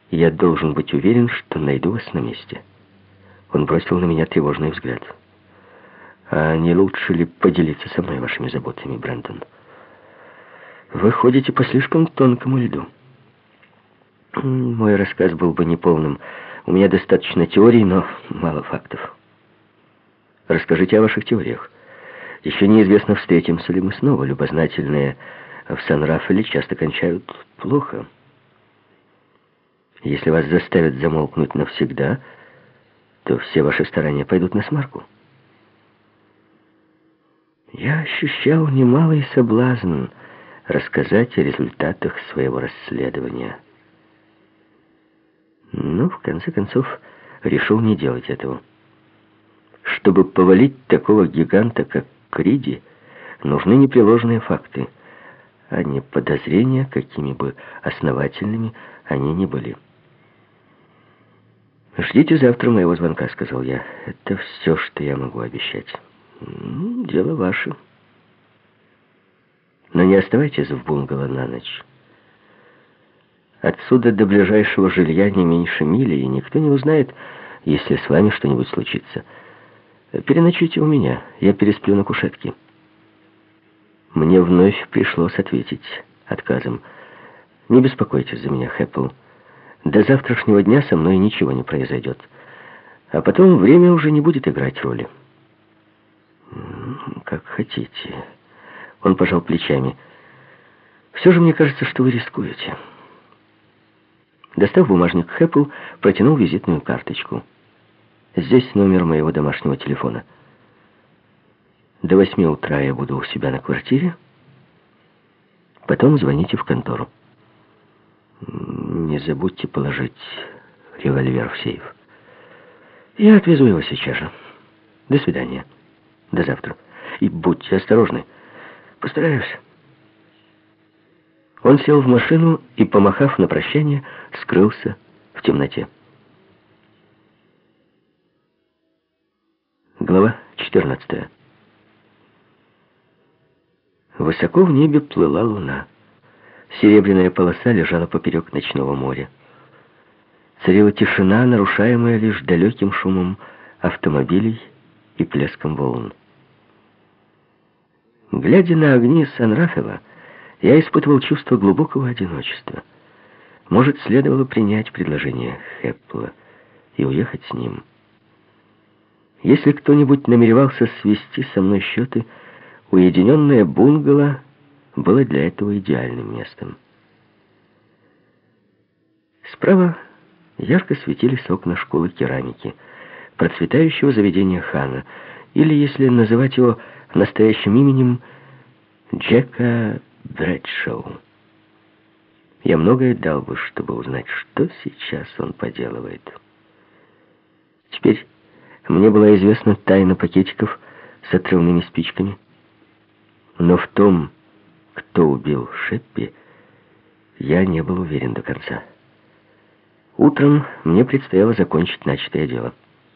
Я должен быть уверен, что найду вас на месте». Он бросил на меня тревожный взгляд. «А не лучше ли поделиться со мной вашими заботами, Брэндон? Вы ходите по слишком тонкому льду». «Мой рассказ был бы неполным. У меня достаточно теорий, но мало фактов». «Расскажите о ваших теориях. Еще неизвестно, встретимся ли мы снова. Любознательные в Сан-Рафаэле часто кончают плохо. Если вас заставят замолкнуть навсегда, то все ваши старания пойдут насмарку». Я ощущал немалый соблазн рассказать о результатах своего расследования. Но, в конце концов, решил не делать этого. Чтобы повалить такого гиганта, как Криди, нужны непреложные факты, а не подозрения, какими бы основательными они ни были. «Ждите завтра моего звонка», — сказал я. «Это все, что я могу обещать». «Дело ваше. Но не оставайтесь в бунгало на ночь. Отсюда до ближайшего жилья не меньше мили, и никто не узнает, если с вами что-нибудь случится. Переночуйте у меня, я пересплю на кушетке». Мне вновь пришлось ответить отказом. «Не беспокойтесь за меня, Хэппл. До завтрашнего дня со мной ничего не произойдет. А потом время уже не будет играть роли». «Как хотите». Он пожал плечами. «Все же мне кажется, что вы рискуете». Достав бумажник, Хэппл протянул визитную карточку. «Здесь номер моего домашнего телефона. До 8 утра я буду у себя на квартире. Потом звоните в контору. Не забудьте положить револьвер в сейф. Я отвезу его сейчас же. До свидания. До завтра. И будьте осторожны. Постараюсь». Он сел в машину и, помахав на прощание, скрылся в темноте. Глава 14. Высоко в небе плыла луна. Серебряная полоса лежала поперек ночного моря. Царила тишина, нарушаемая лишь далеким шумом автомобилей и плеском волн. Глядя на огни Сан-Рафаэла, я испытывал чувство глубокого одиночества. Может, следовало принять предложение Хэппла и уехать с ним. Если кто-нибудь намеревался свести со мной счеты, уединенное бунгало было для этого идеальным местом. Справа ярко светились окна школы керамики, процветающего заведения Хана, или, если называть его настоящим именем, Джека Брэдшоу. Я многое дал бы, чтобы узнать, что сейчас он поделывает. Теперь мне была известна тайна пакетиков с отрывными спичками. Но в том, кто убил Шеппи, я не был уверен до конца. Утром мне предстояло закончить начатое дело.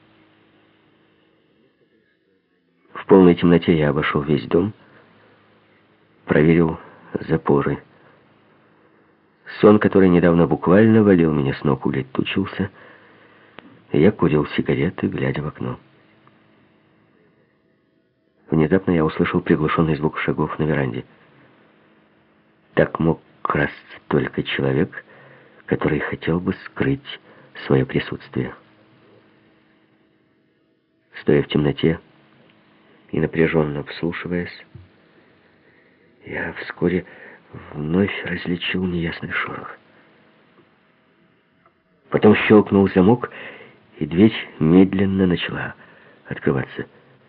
В полной темноте я обошел весь дом, проверил запоры. Сон, который недавно буквально валил меня с ног, улетучился, и я курил сигареты, глядя в окно. Внезапно я услышал приглушенный звук шагов на веранде. Так мог красться только человек, который хотел бы скрыть свое присутствие. Стоя в темноте и напряженно вслушиваясь, я вскоре вновь различил неясный шорох. Потом щелкнул замок, и дверь медленно начала открываться.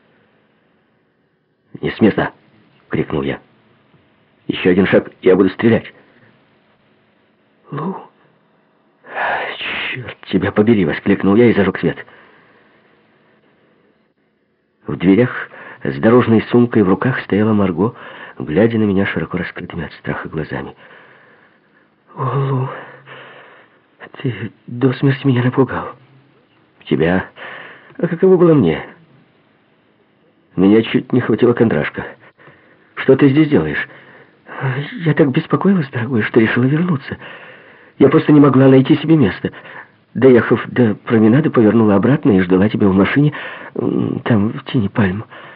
«Не с места!» — крикнул я. «Еще один шаг, и я буду стрелять!» «Лу! Черт тебя побери!» — воскликнул я и зажег свет. В дверях с дорожной сумкой в руках стояла Марго, глядя на меня широко раскрытыми от страха глазами. «О, Лу, ты до смерти меня напугал». «Тебя? А каково было мне? Меня чуть не хватила кондрашка. Что ты здесь делаешь?» «Я так беспокоилась, дорогой, что решила вернуться. Я просто не могла найти себе места. Доехав до променада, повернула обратно и ждала тебя в машине, там, в тени пальм.